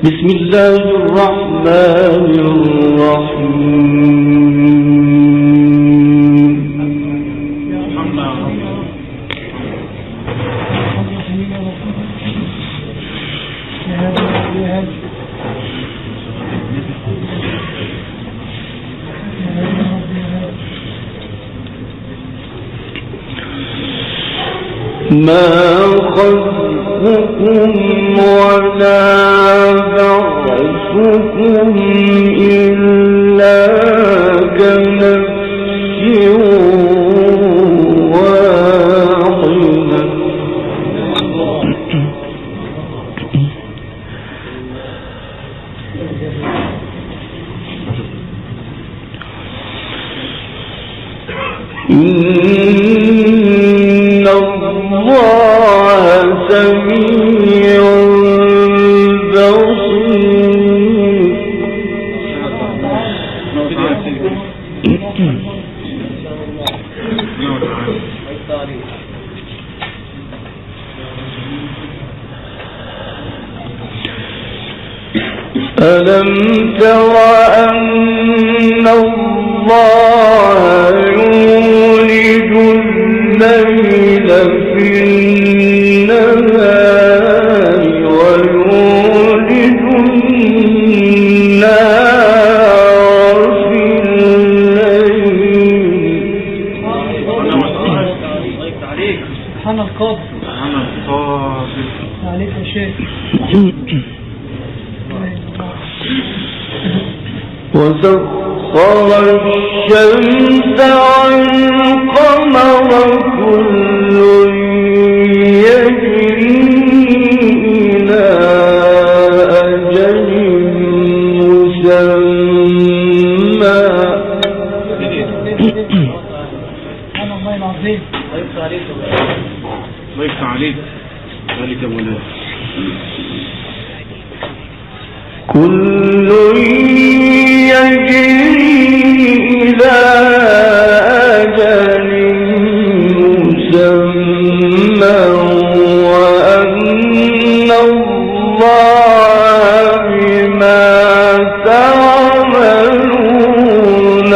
بسم الله الرحمن الرحيم. ما خلقكم ولا بعثكم إلا كنفس واحدة. إن الله سميع بصير. ألم تر أن الله يولج الليل في النهار ويولج النهار في الليل. سبحان القادر عليك يا شيخ. وسخر الشمس والقمر كل يجري إلى أجل مسمى. سبحان الله العظيم. ضيف عليك ذلك مولانا. كل يجري إلى أجل مسمى وأن الله بما تعملون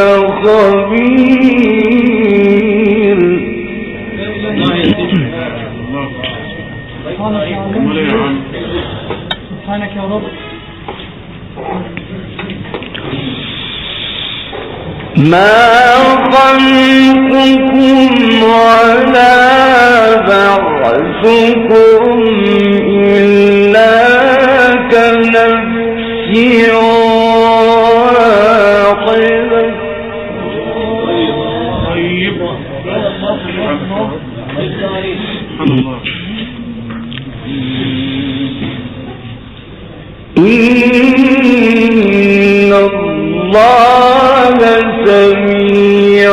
خبير. سبحانك يا رب. ما خلقكم ولا بعثكم إلا كنفس واحدة. إن الله سميع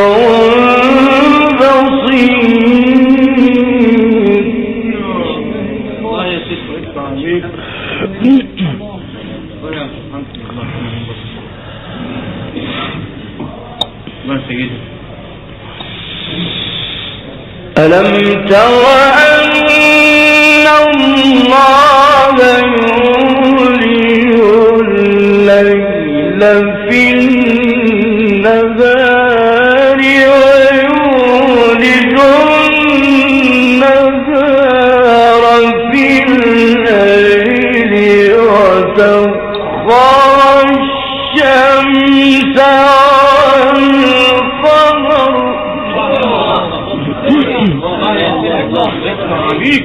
بصير. ألم تر أن الله يولج الليل في النهار ويولج النهار في الليل وسخر الشمس والقمر. عليك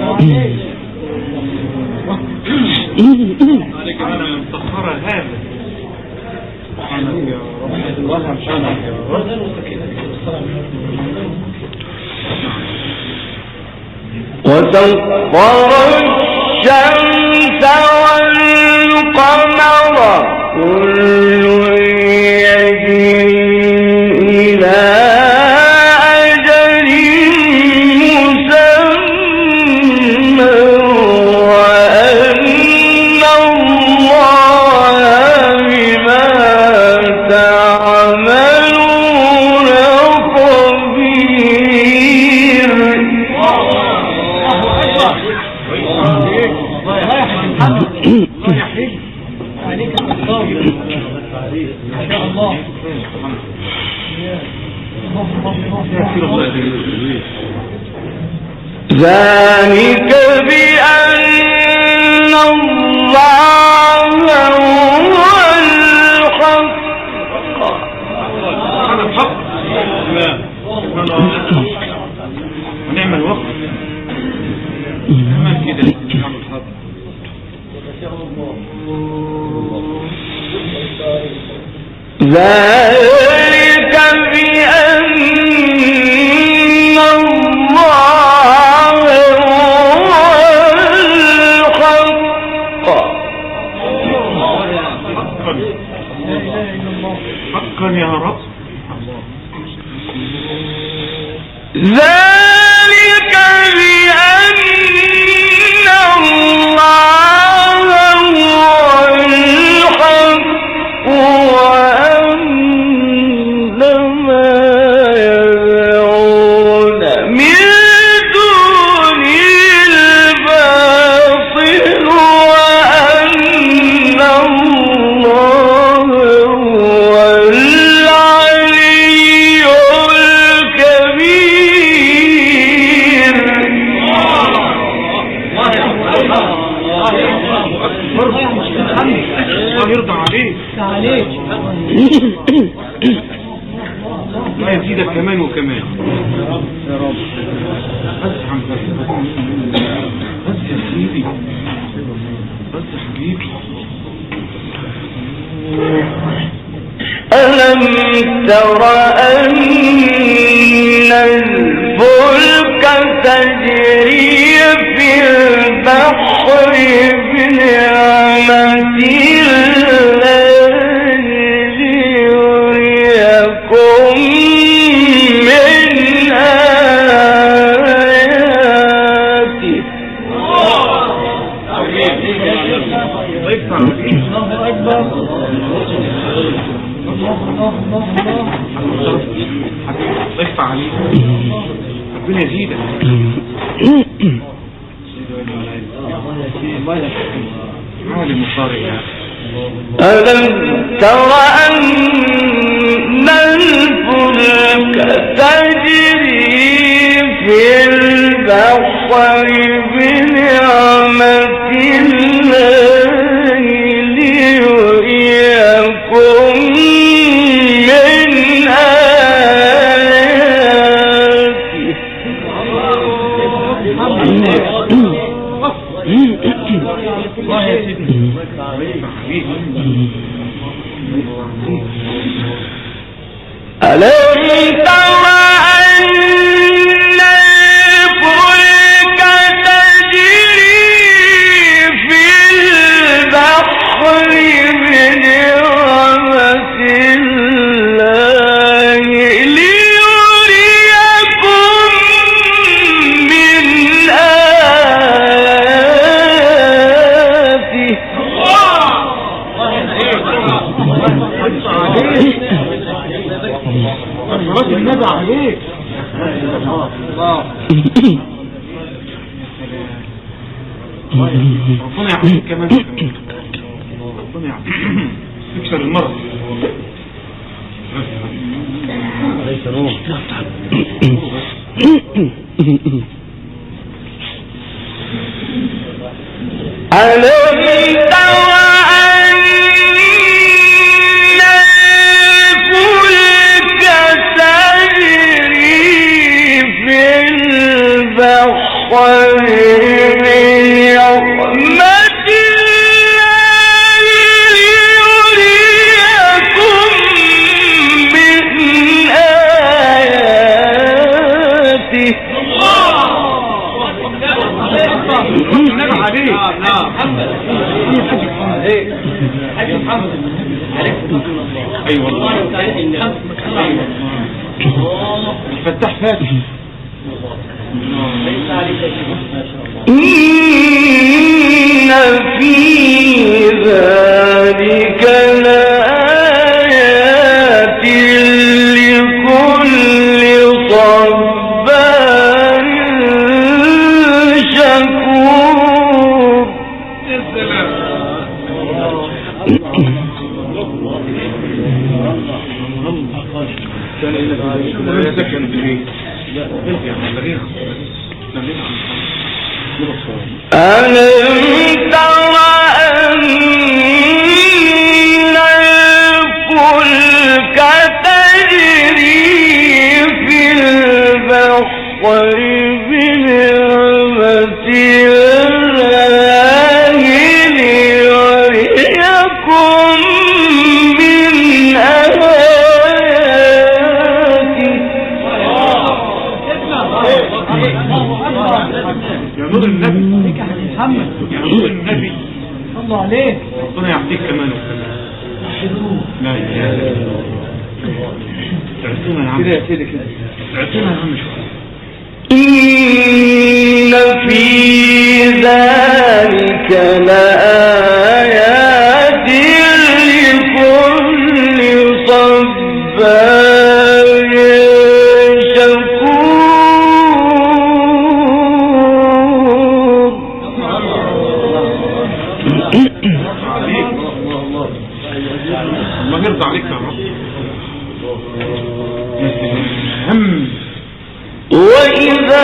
عليك أنا مسخرة هذا. سبحانك يا رب. سبحانك يا رب. وسخر الشمس والقمر كل يجري إلى أجل مسمى وأن الله بما تعملون خبير. عليك الأخطار ما شاء الله. ذلك بأن الله هو الحق ونعمل وقت نعمل كده نعمل حق ذلك بأن الله هو الحق حقا يا رب. ذلك بأن الله هو الحق وأن ما يدعون من دونه الباطل وأن الله هو العلي الكبير. الله يرضى عليك. الله يزيدك كمان وكمان يا رب. بس بس يا سيدي بس يا حبيبي. ألم تر أن الفلك تجري في البحر بنعمة الله ليريكم من آياته. الله أكبر. ضيف عليك ربنا يزيدك. عالم الصاري يا ألم تر أن الفلك تجري في البحر بنعمة الله ليريكم من آياته. الله يا سيدي. ألم تر أن الفلك تجري في البحر بنعمة الله ليريكم من آياته. صلاة النبي عليك. ربنا يعطيك كمان ربنا يعطيك تكسر المرض. ألم تر أن الفلك تجري في البحر بنعمة الله ليريكم من آياته. اي والله الفتاح فاتح. إن في ذلك لآيات لكل صبار شكور. ألم تر أن الفلك تجري في البحر بنعمة الله ليريكم من آياته. يا نور النبي محمد يا نور النبي الله عليك ربنا يعطيك كمان وكمان. لا اله الا الله. اعطينا يا عم كده يا سيدي كده اعطينا يا عم شويه. إن في ذلك لآيات لكل صبار شكور. الله يرضى عليك يا رب. هم وإذا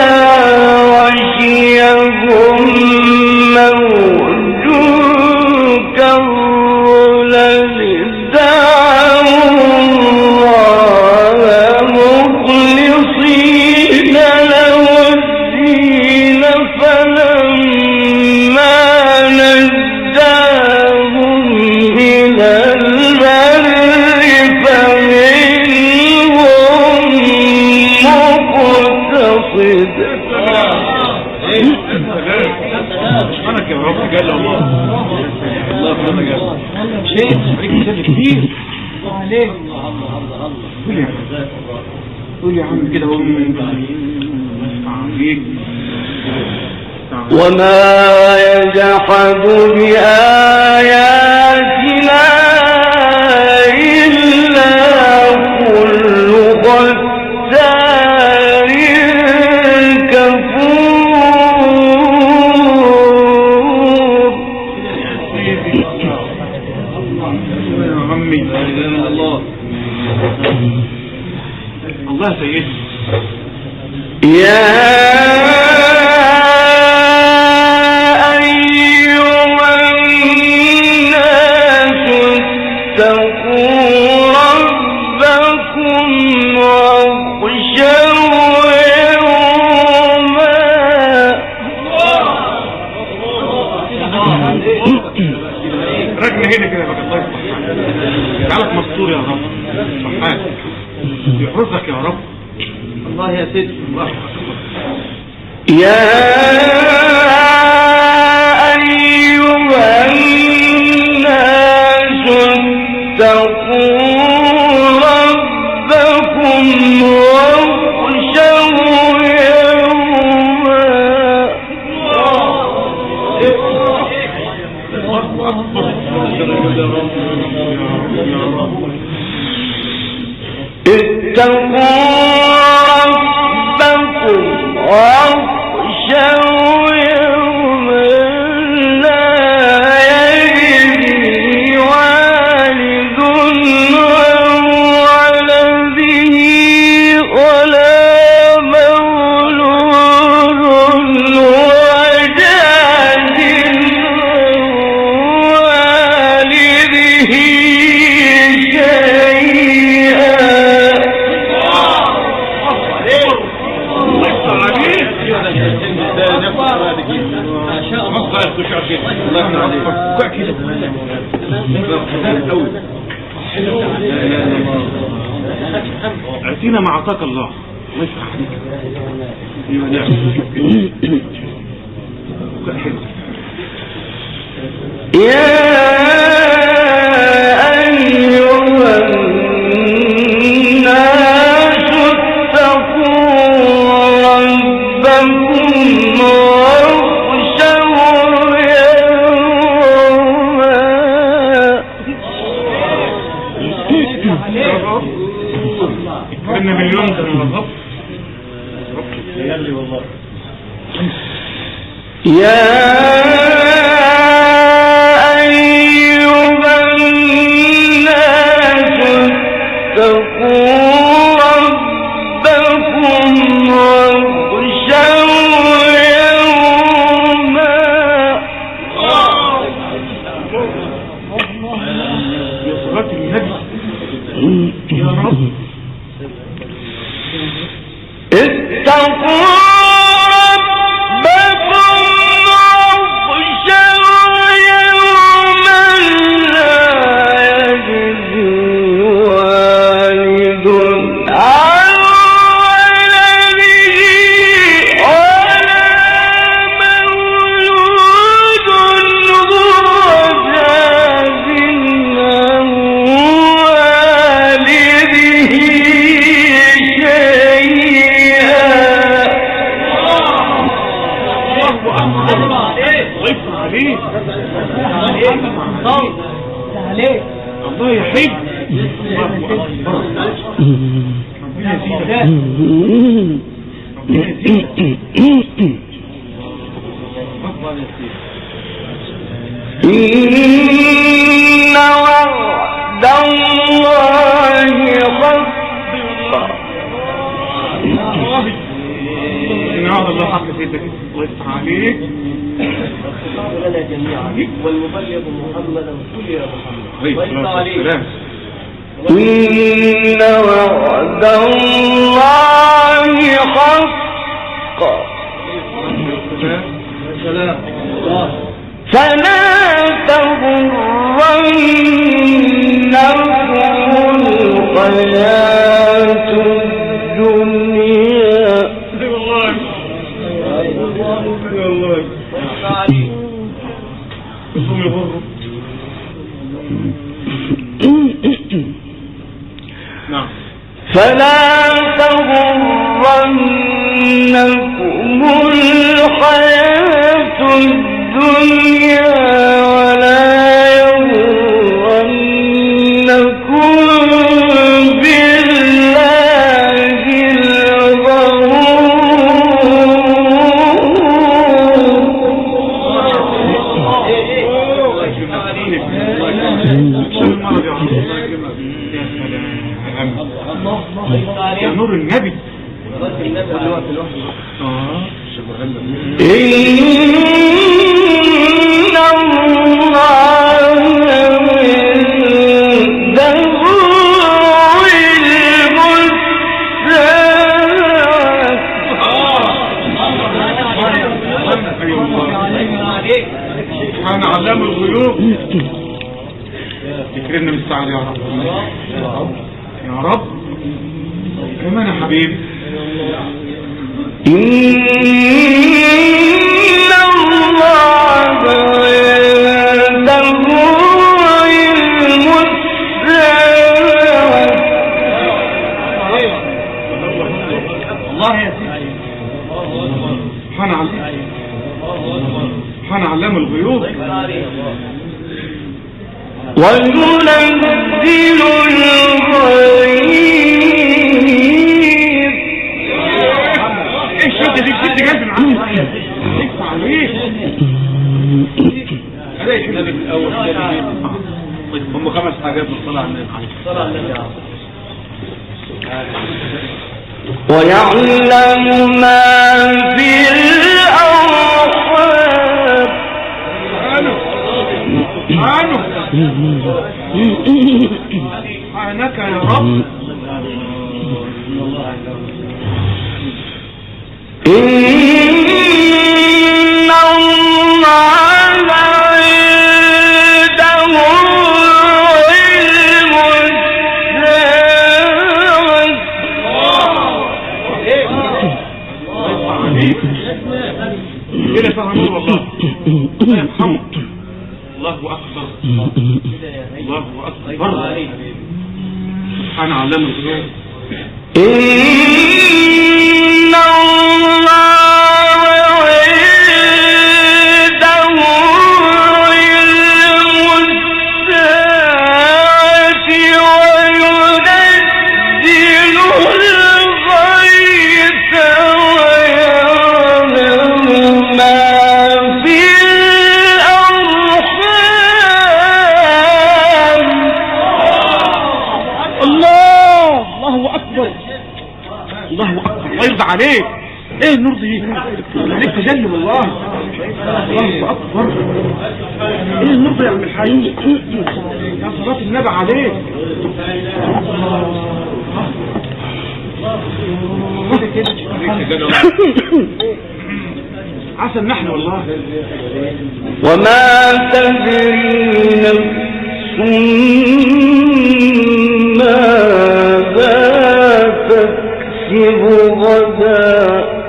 غشيهم موج كالظلل دعوا الله مخلصين له الدين فلما نجاهم إلى البر فمنهم مقتصد. سبحانك يا رب جل الله. الله سبحانه جل شيء عليك مثال كبير. الله عليك قول يا عم كده هو عليك. وما يجحد بآياتنا إلا كل ختار كفور. يا عمي الله سيدي. يا أيها الناس اتقوا ربكم واخشوا يوما. رجل هنا كده بقى الله يصلح حالك. جعلك مستور يا رب صحاك يحرسك يا رب. الله يا سيدي الله يا أيها الناس اتقوا ربكم واخشوا يوما. اتقوا ربكم واخشوا يوما لا يجزي والد عن ولده ولا مولود هو جاز عن والده أعطينا ما أعطاك الله. الله يفتح عليك. أيوة نعم. يا أيها الناس اتقوا ربكم واخشوا يوما. كنا مليون من الرب. يا أيها الناس اتقوا ربكم عليك عليك الله يحب ربنا يزيدك إن وعد الله حق إن وعد الله حق سيدك الله يفتح عليك لنا جميعا والمبلغ محمدا كل يا محمد إن وعد الله حق فلا تغرنكم الحياة الدنيا فلا تغرنكم الحياة الدنيا ولا يغرنكم بالله يا نور النبي إن الله عنده سبحان علام الغيوب تكرمنا بالسعادة يا رب يا رب كمان يا حبيبي إن الله عنده الله يا سيدي سبحان علام الغيوب وينزل الغيث ايه الشدة دي بجد جايب من عنه اكفى عليك الاقي النبي الاول هم 5 حاجات بالصلاة على النبي صلى على النبي ويعلم ما في الأرحام سبحانك يا رب إن الله عنده علم كده فهموا والله الله أكبر الله أكبر سبحان علام الغيوب إن الله عنده علم الساعة وينزل الغيث ويعلم ما في الأرحام الله أكبر الله أكبر الله يرضى عليك ايه النور دي عليك تجلي والله الله أكبر ايه النور ده يا عم الحاج يا صلاة النبي عليك عسل نحن والله وما تدري نفس ماذا تكسب غدا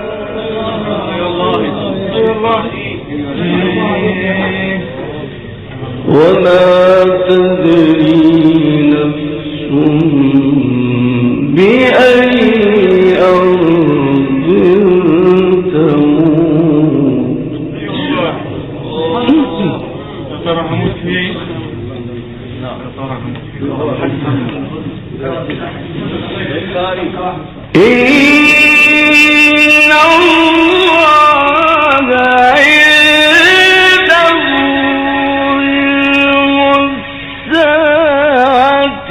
وما تدري نفس بأي أرض تموت ترى هموت فين؟ يا ترى هموت فين؟ إن الله عنده الساعة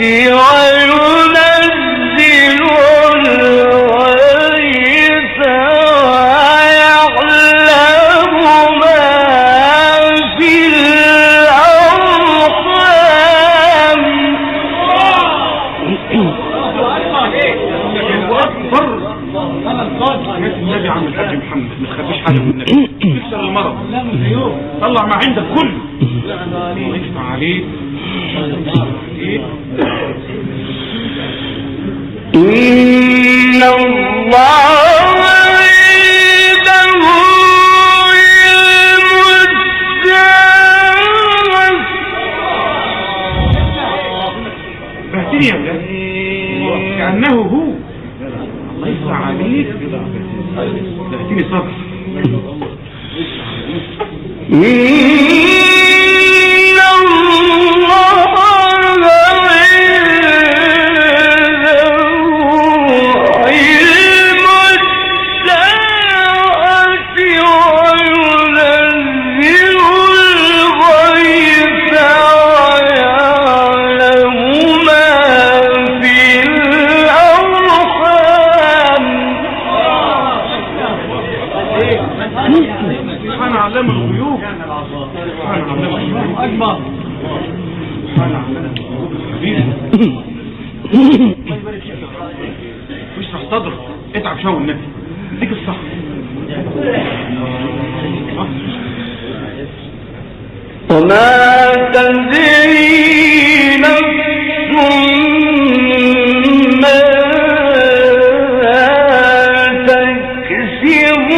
وينزل الغيث ويعلم ما في الأرحام. النبي عم الحاج محمد ما تخبيش حاجه من النبي، تكسر المرض، طلع ما عندك كله، يفتح عليك. إن الله عنده بهتني يا ولاد كأنه هو. الله يفتح عليك، بهتني صبر. إن الله سبحان علام الغيوب، سبحان علام الغيوب أكبر، سبحان علام الغيوب حبيبي. واشرح صدرك، اتعب شوي النبي، اديك الصح. وما تدري نفس ما تكسب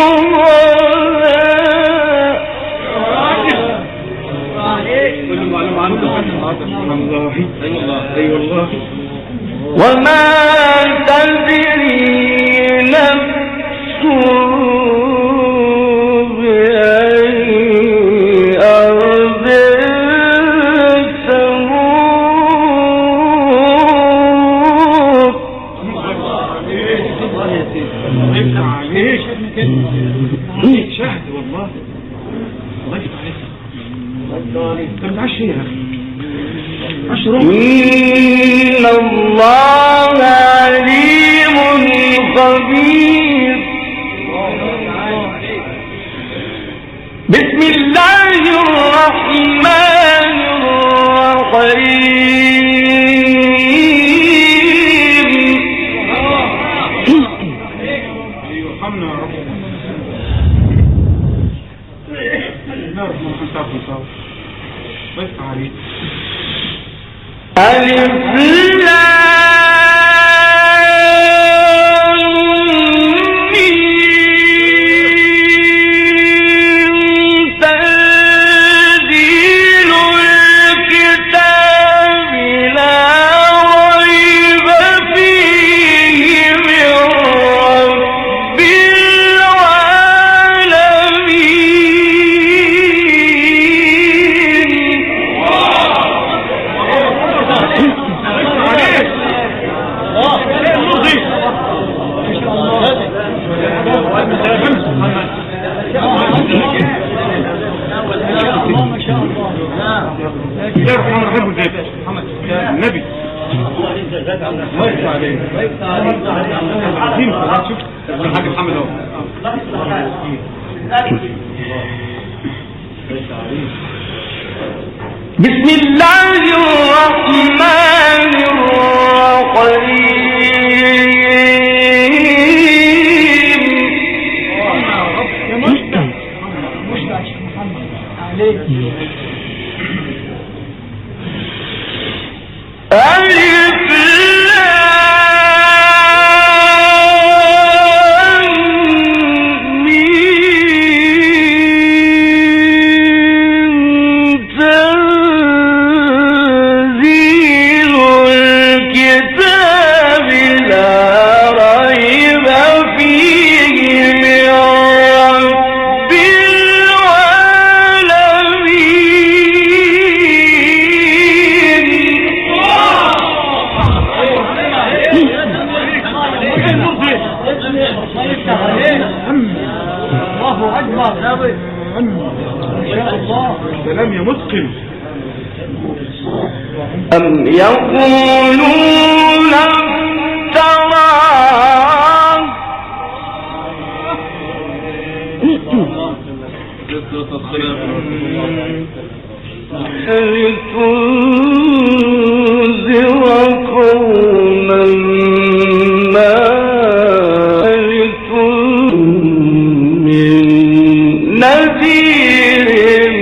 وما تدري نفس بأي أرض تموت. يفتح عليك شهد والله، الله يفتح عليك. انت بتعشي يا اخي، إن الله عليم خبير. بسم الله الرحمن الرحيم. يرحمنا يا رب. لا رحمة الله الله يفتح عليك. ألف لام ميم تنزيل الكتاب لا ريب فيه من رب النبي عظيم. شوف الحاج محمد اهو. بسم الله الرحمن الرحيم. ألف لام ميم تنزيل الكتاب لا ريب فيه من رب العالمين. سلام يا متقن. أم يقولون افتراه لتنذر قوما ما من نذير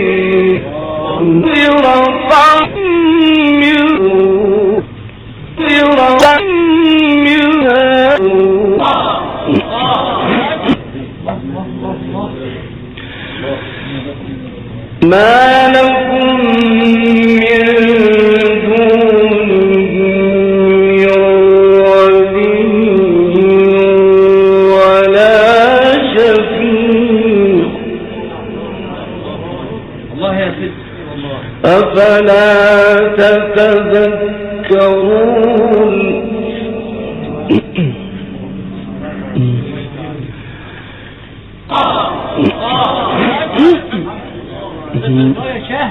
ما لكم من دونه ولي ولا شفيع الله يا سيدي أفلا تتذكرون يا شاه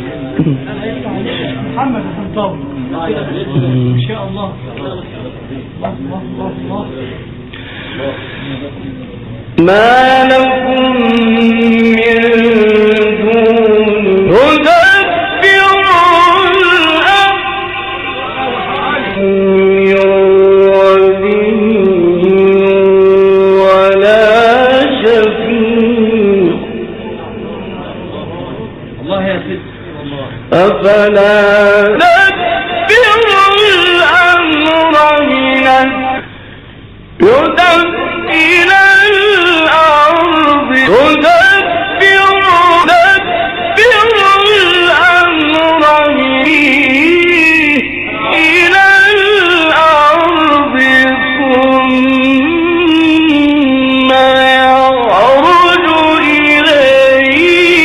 محمد بن طاوي ان شاء الله. الله الله الله. ما لكم من دونه يدبر ولي ولا شفيع الله يا سيدي أفلا تدبر الأمر يدبر إلى الأرض يدبر الأمر إلى الأرض ثم يعرج إليه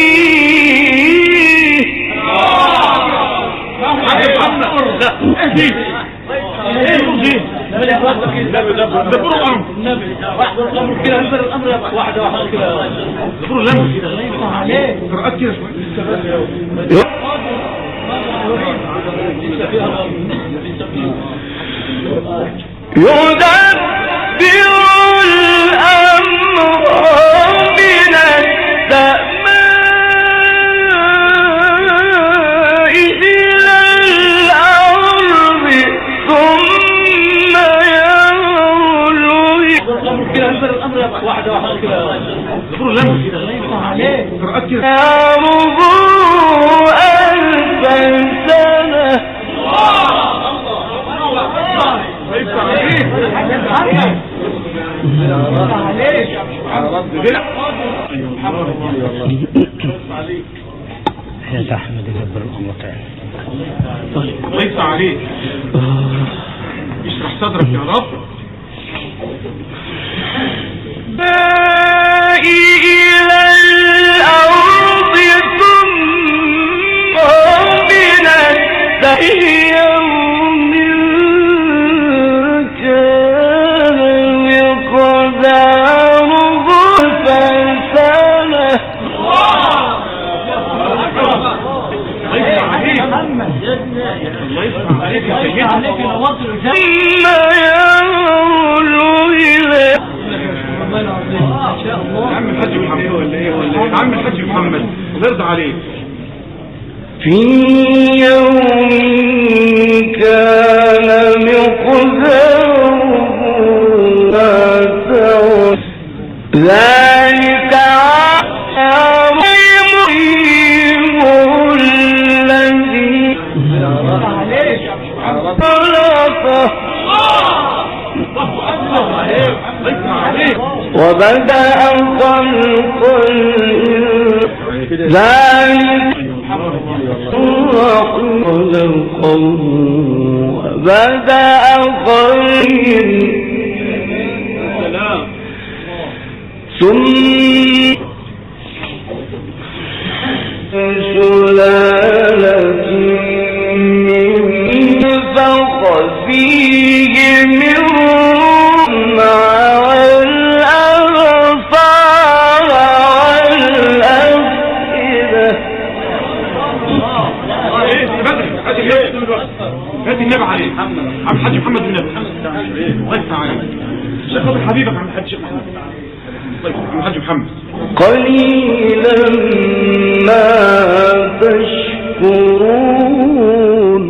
يدبر الأمر من السماء إلى الأرض ثم يرجو ألف سنة يا أحمد جبر الأمر ليس عليك. اشرح صدرك يا رب. إلى الأرض ثم من يوم كان مقداره فسنة ليس عليك. ثم يولو إليه عم الحاج محمد ولا ايه عم الحاج محمد الله يرضى عليك. في يوم كان مقداره ذلك عظيم الذي خلقه وبدأ خلق ذلك خلقه وبدأ خلق ثم سلالة من فيه من مع الأبصار والأفئدة هات النبي عليه عبد الحاج محمد بن نبي الله يفتح عليك شيخ خاطر حبيبك عبد الحاج محمد الله يفتح عبد الحاج محمد قليلا ما تشكرون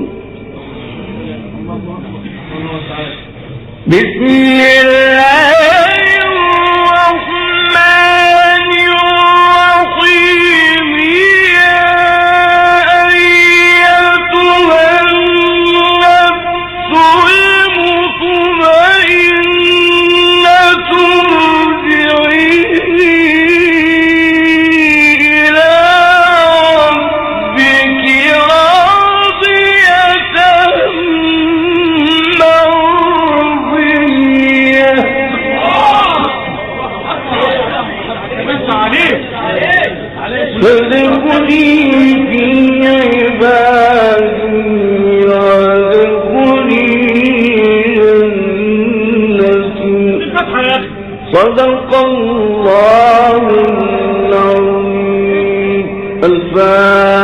بسم الله الرحمن الرحيم يا أيتها النفس المطمئنة ارجعي إلى ربك راضية مرضية فادخلي في عبادي وادخلي جنتي صدق الله العظيم. الفاتحة.